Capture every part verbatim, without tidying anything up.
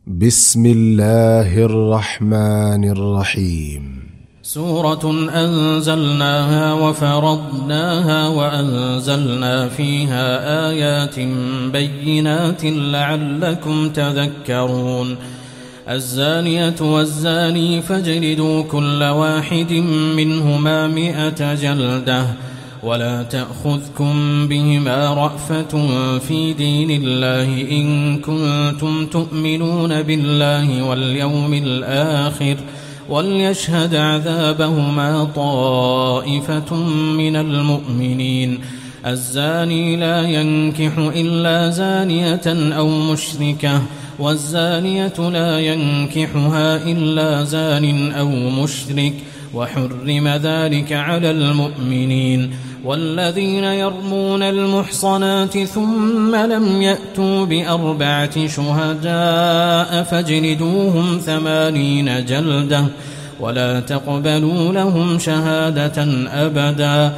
بسم الله الرحمن الرحيم. سورة أنزلناها وفرضناها وأنزلنا فيها آيات بينات لعلكم تذكرون. الزانية والزاني فاجلدوا كل واحد منهما مئة جلدة ولا تأخذكم بهما رأفة في دين الله إن كنتم تؤمنون بالله واليوم الآخر وليشهد عذابهما طائفة من المؤمنين. الزاني لا ينكح إلا زانية أو مشركة والزانية لا ينكحها إلا زان أو مشرك وحرم ذلك على المؤمنين. والذين يرمون المحصنات ثم لم يأتوا بأربعة شهداء فاجلدوهم ثمانين جلدة ولا تقبلوا لهم شهادة أبدا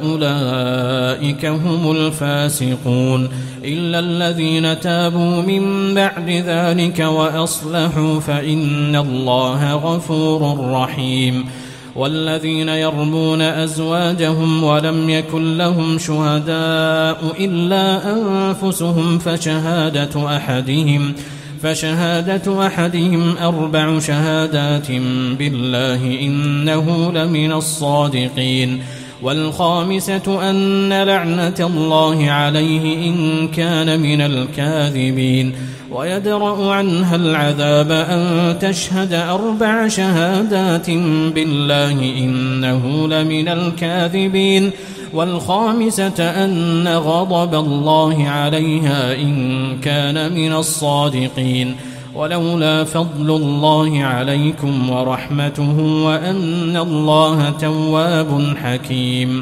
وأولئك هم الفاسقون إلا الذين تابوا من بعد ذلك وأصلحوا فإن الله غفور رحيم. والذين يرمون أزواجهم ولم يكن لهم شهداء إلا أنفسهم فشهادة أحدهم فشهادة أحدهم أربع شهادات بالله إنه لمن الصادقين. والخامسة أن لعنة الله عليه إن كان من الكاذبين. ويدرأ عنها العذاب أن تشهد أربع شهادات بالله إنه لمن الكاذبين. والخامسة أن غضب الله عليها إن كان من الصادقين. ولولا فضل الله عليكم ورحمته وأن الله تواب حكيم.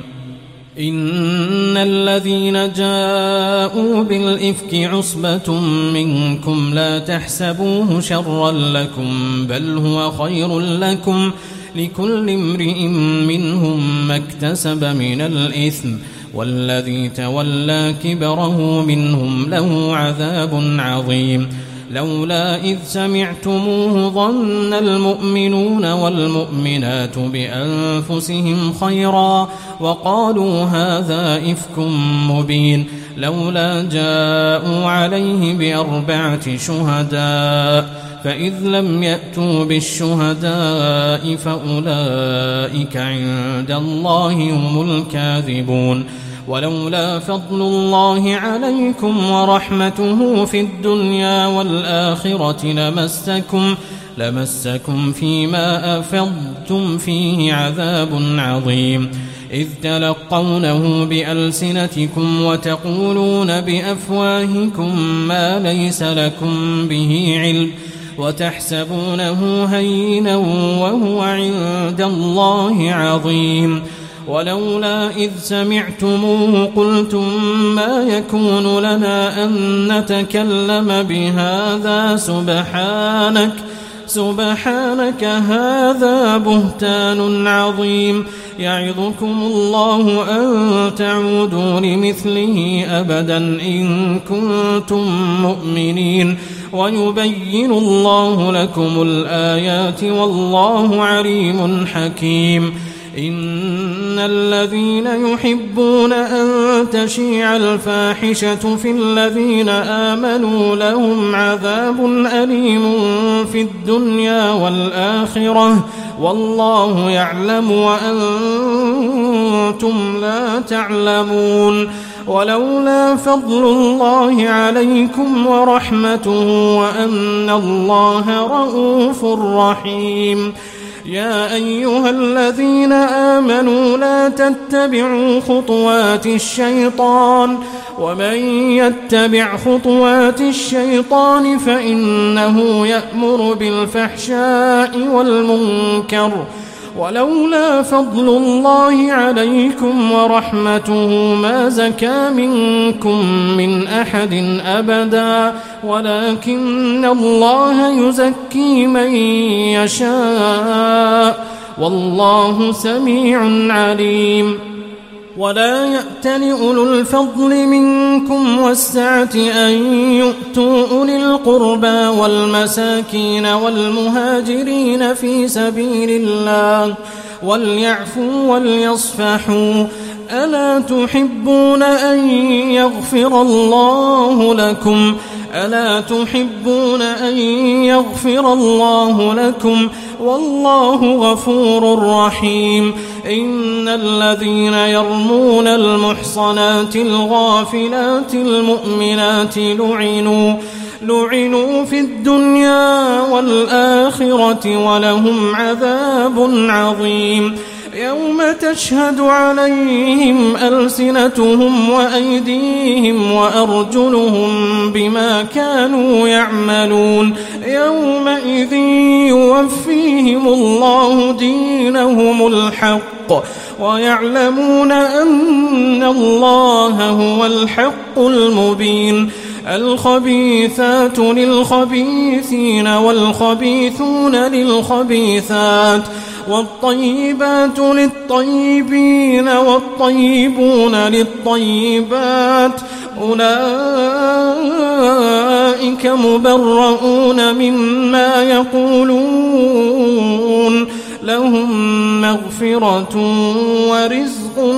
إن الذين جاءوا بالإفك عصبة منكم لا تحسبوه شرا لكم بل هو خير لكم لكل امرئ منهم ما اكتسب من الإثم والذي تولى كبره منهم له عذاب عظيم. لولا إذ سمعتموه ظن المؤمنون والمؤمنات بأنفسهم خيرا وقالوا هذا إفك مبين. لولا جاءوا عليه بأربعة شهداء فإذ لم يأتوا بالشهداء فأولئك عند الله هم الكاذبون. ولولا فضل الله عليكم ورحمته في الدنيا والآخرة لمسكم لمسكم فيما أفضتم فيه عذاب عظيم. إذ تلقونه بألسنتكم وتقولون بأفواهكم ما ليس لكم به علم وتحسبونه هينا وهو عند الله عظيم. ولولا إذ سمعتموه قلتم ما يكون لنا أن نتكلم بهذا سبحانك سبحانك هذا بهتان عظيم. يعظكم الله أن تعودوا لمثله أبدا إن كنتم مؤمنين ويبين الله لكم الآيات والله عليم حكيم. إن الذين يحبون أن تشيع الفاحشة في الذين آمنوا لهم عذاب أليم في الدنيا والآخرة والله يعلم وأنتم لا تعلمون. ولولا فضل الله عليكم ورحمته وأن الله رؤوف رحيم. يا أيها الذين آمنوا لا تتبعوا خطوات الشيطان ومن يتبع خطوات الشيطان فإنه يأمر بالفحشاء والمنكر. ولولا فضل الله عليكم ورحمته ما زكى منكم من أحد أبدا ولكن الله يزكي من يشاء والله سميع عليم. ولا يأتل أولو الفضل منكم والسعة أن يؤتوا أولي القربى والمساكين والمهاجرين في سبيل الله وليعفوا وليصفحوا ألا تحبون أن يغفر الله لكم ألا تحبون أن يغفر الله لكم والله غفور رحيم إن الذين يرمون المحصنات الغافلات المؤمنات لعنوا لعنوا في الدنيا والآخرة ولهم عذاب عظيم يوم تشهد عليهم ألسنتهم وأيديهم وأرجلهم بما كانوا يعملون يومئذ يوفيهم الله دينهم الحق ويعلمون أن الله هو الحق المبين الخبيثات للخبيثين والخبيثون للخبيثات والطيبات للطيبين والطيبون للطيبات أولئك مبرؤون مما يقولون لهم مغفرة ورزق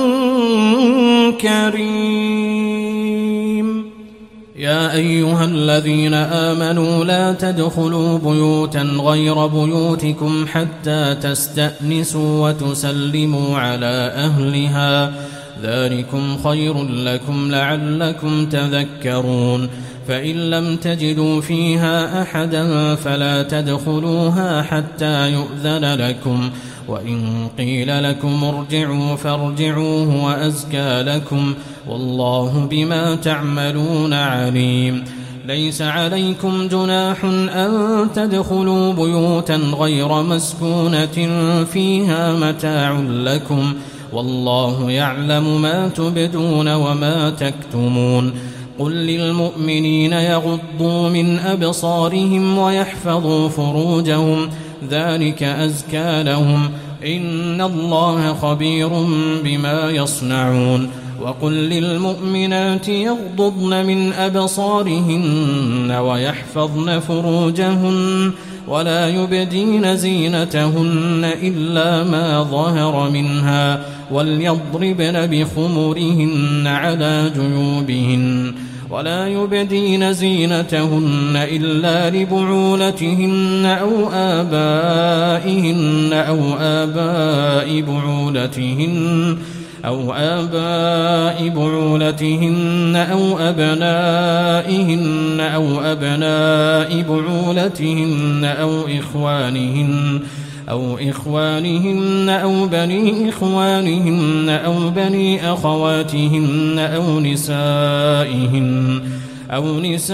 كريم يا أيها الذين آمنوا لا تدخلوا بيوتا غير بيوتكم حتى تستأنسوا وتسلموا على أهلها ذلكم خير لكم لعلكم تذكرون فإن لم تجدوا فيها أحدا فلا تدخلوها حتى يؤذن لكم وإن قيل لكم ارجعوا فارجعوا هو أزكى لكم والله بما تعملون عليم ليس عليكم جناح أن تدخلوا بيوتا غير مسكونة فيها متاع لكم والله يعلم ما تبدون وما تكتمون قل للمؤمنين يغضوا من أبصارهم ويحفظوا فروجهم ذلك أزكى لهم إن الله خبير بما يصنعون وقل للمؤمنات يغضضن من أبصارهن ويحفظن فروجهن ولا يبدين زينتهن إلا ما ظهر منها وليضربن بخمرهن على جيوبهن ولا يبدين زينتهن إلا لبعولتهن أو آبائهن أو آباء بعولتهن أو آباء بعولتهن أو أبنائهن أو أبناء بعولتهن أو إخوانهن أو إخوانهن أو بني إخوانهن أو بني أخواتهن أو نسائهن أو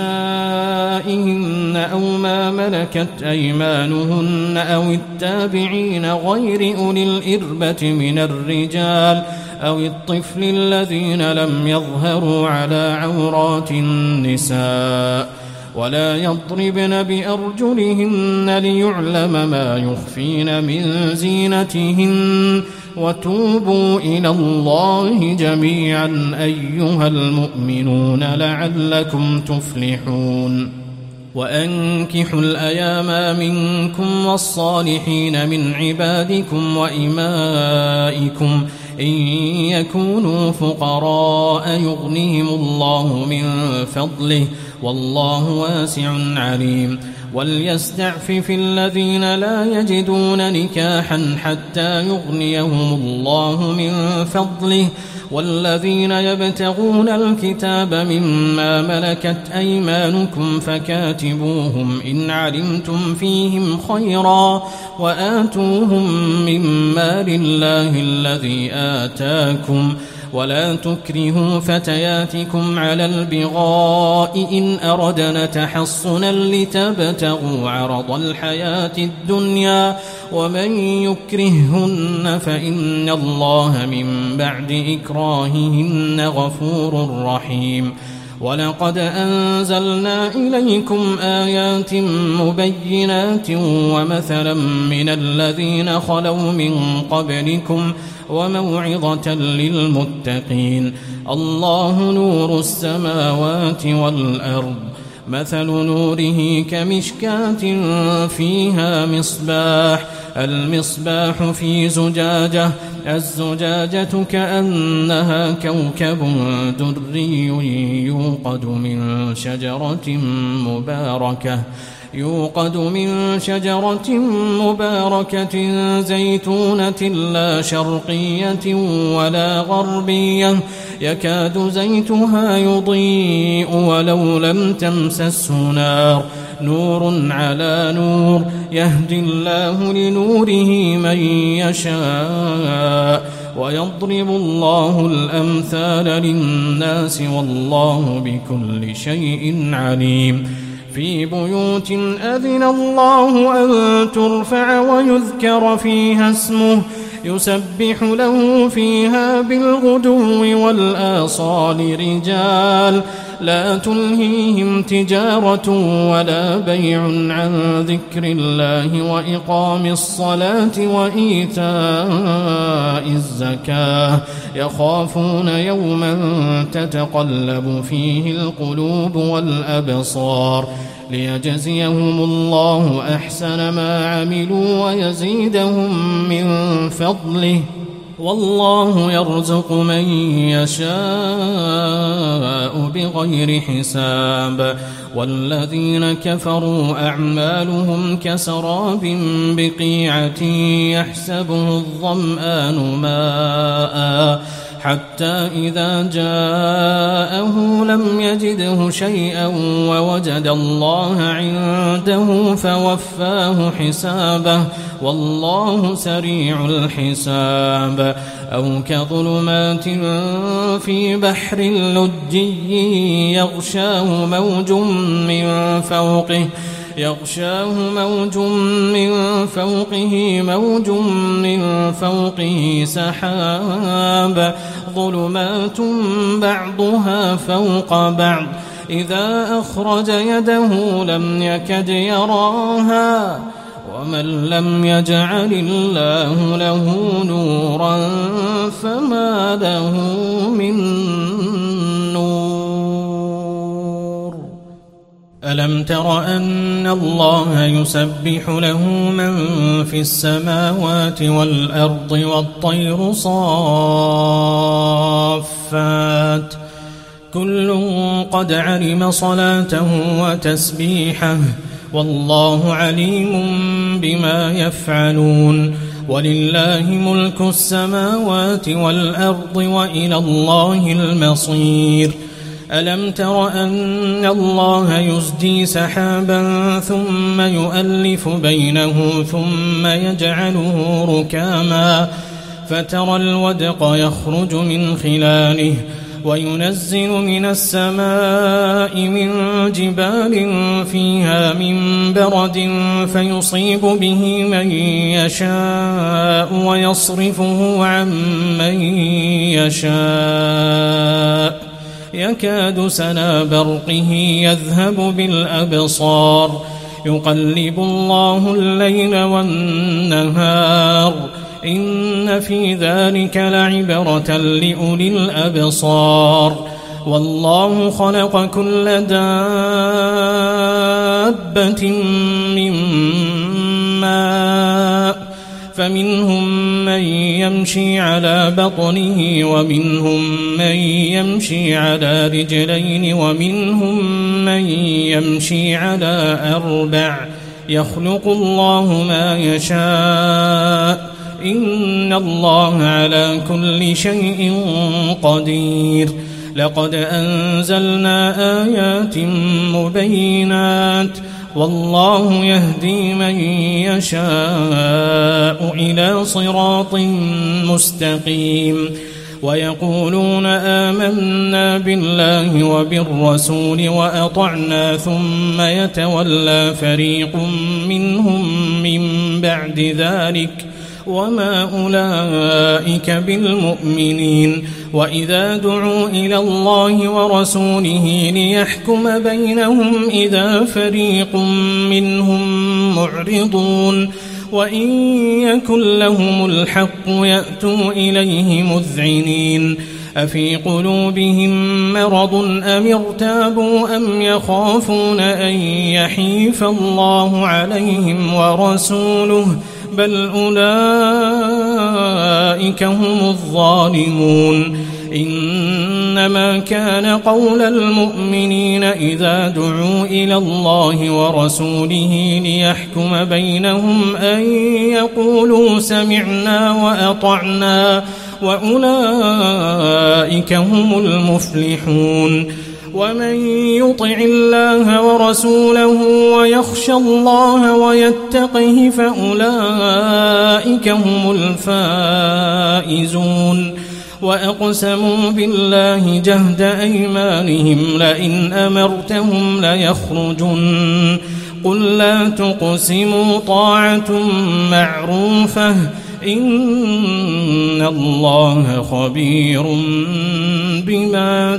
نسائهن أو ما ملكت أيمانهن أو التابعين غير أولي الإربة من الرجال أو الطفل الذين لم يظهروا على عورات النساء ولا يضربن بأرجلهن ليعلم ما يخفين من زينتهن وتوبوا إلى الله جميعا أيها المؤمنون لعلكم تفلحون وأنكحوا الأيام منكم والصالحين من عبادكم وإمائكم إن يكونوا فقراء يغنيهم الله من فضله والله واسع عليم وليستعفف الذين لا يجدون نكاحا حتى يغنيهم الله من فضله والذين يبتغون الكتاب مما ملكت أيمانكم فكاتبوهم إن علمتم فيهم خيرا وآتوهم مما لله الذي آتاكم ولا تكرهوا فتياتكم على البغاء إن أردنا تحصنا لتبتغوا عرض الحياة الدنيا ومن يكرههن فإن الله من بعد إكراههن غفور رحيم ولقد أنزلنا إليكم آيات مبينات ومثلا من الذين خلوا من قبلكم وموعظة للمتقين. الله نور السماوات والأرض، مثل نوره كمشكاة فيها مصباح، المصباح في زجاجة، الزجاجة كأنها كوكب دري يوقد من شجرة مباركة يوقد من شجرة مباركة زيتونة لا شرقية ولا غربية يكاد زيتها يضيء ولو لم تمسسه نار، نور على نور، يهدي الله لنوره من يشاء ويضرب الله الأمثال للناس والله بكل شيء عليم. في بيوت أذن الله أن ترفع ويذكر فيها اسمه يسبح له فيها بالغدو والآصال رجال لا تلهيهم تجارة ولا بيع عن ذكر الله وإقام الصلاة وإيتاء الزكاة يخافون يوما تتقلب فيه القلوب والأبصار ليجزيهم الله أحسن ما عملوا ويزيدهم من فضله والله يرزق من يشاء بغير حساب. والذين كفروا أعمالهم كسراب بقيعة يحسبه الظمآن ماء حتى إذا جاءه لم يجده شيئا ووجد الله عنده فوفاه حسابه والله سريع الحساب. أو كظلمات في بحر لجي يغشاه موج من فوقه يغشاه موج من فوقه موج من فوقه سحاب ظلمات بعضها فوق بعض إذا أخرج يده لم يكد يراها ومن لم يجعل الله له نورا فما له من نور. ألم تر أن الله يسبح له من في السماوات والأرض والطير صافات كل قد علم صلاته وتسبيحه والله عليم بما يفعلون. ولله ملك السماوات والأرض وإلى الله المصير. ألم تر أن الله يزجي سحابا ثم يؤلف بينه ثم يجعله ركاما فترى الودق يخرج من خلاله وينزل من السماء من جبال فيها من برد فيصيب به من يشاء ويصرفه عن من يشاء يكاد سنا برقه يذهب بالأبصار يقلب الله الليل والنهار إن في ذلك لعبرة لأولي الأبصار. والله خلق كل دابة من ماء فمنهم من يمشي على بطنه ومنهم من يمشي على رجلين ومنهم من يمشي على أربع يخلق الله ما يشاء إن الله على كل شيء قدير. لقد أنزلنا آيات مبينات والله يهدي من يشاء إلى صراط مستقيم. ويقولون آمنا بالله وبالرسول وأطعنا ثم يتولى فريق منهم من بعد ذلك وما أولئك بالمؤمنين. وإذا دعوا إلى الله ورسوله ليحكم بينهم إذا فريق منهم معرضون وإن يكن لهم الحق يأتوا إليه مذعنين أفي قلوبهم مرض أم ارتابوا أم يخافون أن يحيف الله عليهم ورسوله بل أولئك هم الظالمون إنما كان قول المؤمنين إذا دعوا إلى الله ورسوله ليحكم بينهم أن يقولوا سمعنا وأطعنا وأولئك هم المفلحون ومن يطع الله ورسوله ويخشى الله ويتقه فأولئك هم الفائزون وأقسموا بالله جهد أيمانهم لئن أمرتهم ليخرجن قل لا تقسموا طاعة معروفة إن الله خبير بما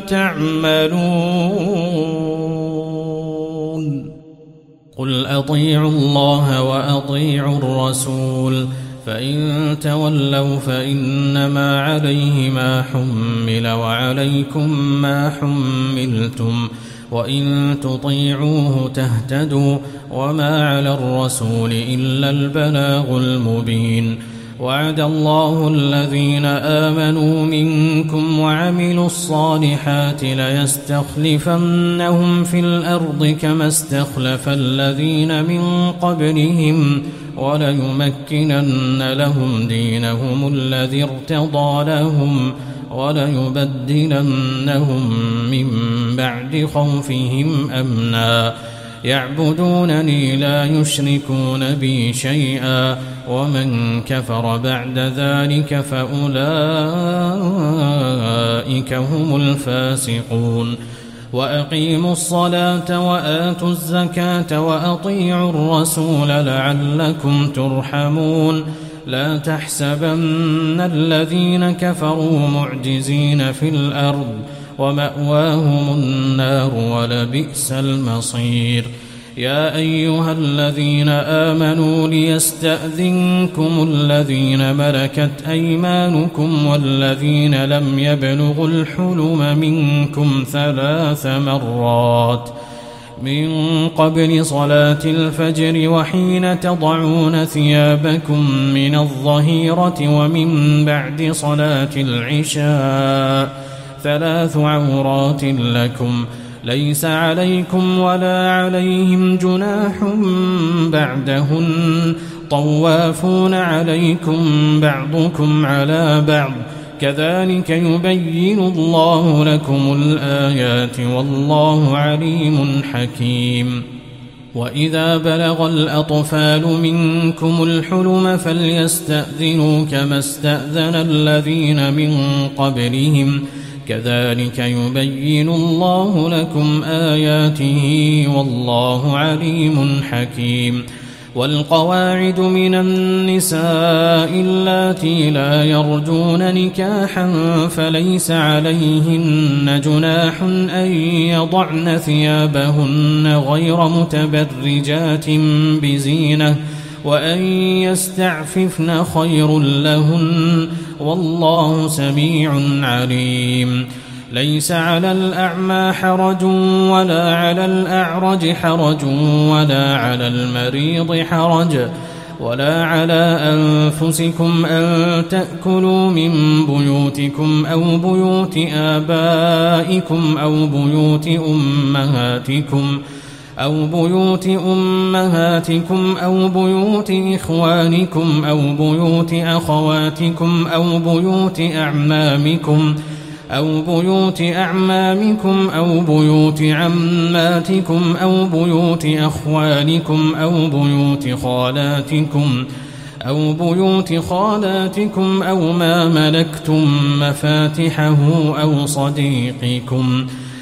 تعملون قل أطيعوا الله وأطيعوا الرسول فإن تولوا فإنما عليه ما حمل وعليكم ما حملتم وإن تطيعوه تهتدوا وما على الرسول إلا البلاغ المبين وعد الله الذين آمنوا منكم وعملوا الصالحات ليستخلفنهم في الأرض كما استخلف الذين من قبلهم وليمكنن لهم دينهم الذي ارتضى لهم وليبدلنهم من بعد خوفهم أمنا يعبدونني لا يشركون بي شيئا ومن كفر بعد ذلك فأولئك هم الفاسقون وأقيموا الصلاة وآتوا الزكاة وأطيعوا الرسول لعلكم ترحمون لا تحسبن الذين كفروا معجزين في الأرض ومأواهم النار ولبئس المصير يا أيها الذين آمنوا ليستأذنكم الذين ملكت أيمانكم والذين لم يبلغوا الحلم منكم ثلاث مرات من قبل صلاة الفجر وحين تضعون ثيابكم من الظهيرة ومن بعد صلاة العشاء ثلاث عورات لكم ليس عليكم ولا عليهم جناح بعدهن طوافون عليكم بعضكم على بعض كذلك يبين الله لكم الآيات والله عليم حكيم وإذا بلغ الأطفال منكم الحلم فليستأذنوا كما استأذن الذين من قبلهم كذلك يبين الله لكم آياته والله عليم حكيم والقواعد من النساء اللاتي لا يرجون نكاحا فليس عليهن جناح أن يضعن ثيابهن غير متبرجات بزينة وأن يستعففن خير لهن والله سميع عليم ليس على الأعمى حرج ولا على الأعرج حرج ولا على المريض حرج ولا على أنفسكم أن تأكلوا من بيوتكم أو بيوت آبائكم أو بيوت أمهاتكم أو بيوت أمهاتكم أو بيوت إخوانكم أو بيوت أخواتكم أو بيوت أعمامكم أو بيوت أعمامكم أو بيوت عماتكم أو بيوت أخوالكم أو بيوت خالاتكم أو بيوت خالاتكم أو ما ملكتم مفاتحه أو صديقكم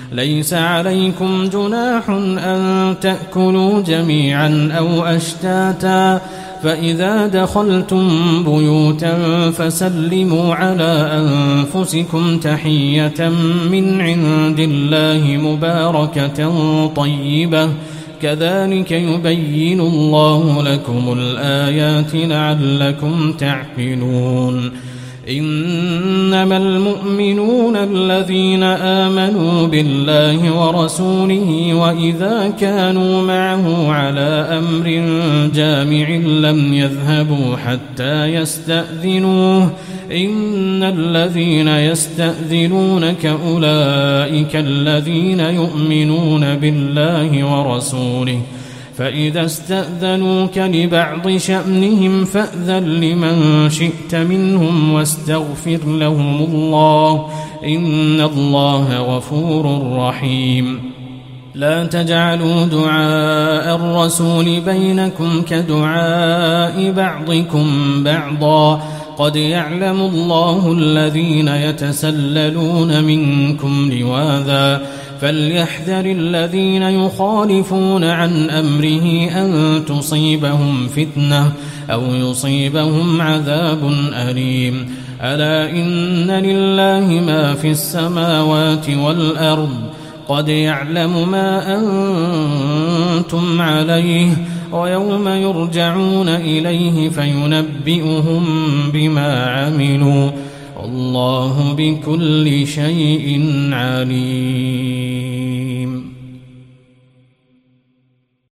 ليس عليكم جناح أن تأكلوا جميعا أو أشتاتا فإذا دخلتم بيوتا فسلموا على أنفسكم تحية من عند الله مباركة طيبة كذلك يبين الله لكم الآيات لعلكم تعقلون إنما المؤمنون الذين آمنوا بالله ورسوله وإذا كانوا معه على أمر جامع لم يذهبوا حتى يستأذنوه إن الذين يستأذنونك أولئك الذين يؤمنون بالله ورسوله فإذا استأذنوك لبعض شأنهم فأذن لمن شئت منهم واستغفر لهم الله إن الله غفور رحيم لا تجعلوا دعاء الرسول بينكم كدعاء بعضكم بعضا قد يعلم الله الذين يتسللون منكم لواذا فليحذر الذين يخالفون عن أمره أن تصيبهم فتنة أو يصيبهم عذاب أليم ألا إن لله ما في السماوات والأرض قد يعلم ما أنتم عليه ويوم يرجعون إليه فينبئهم بما عملوا والله بكل شيء عليم.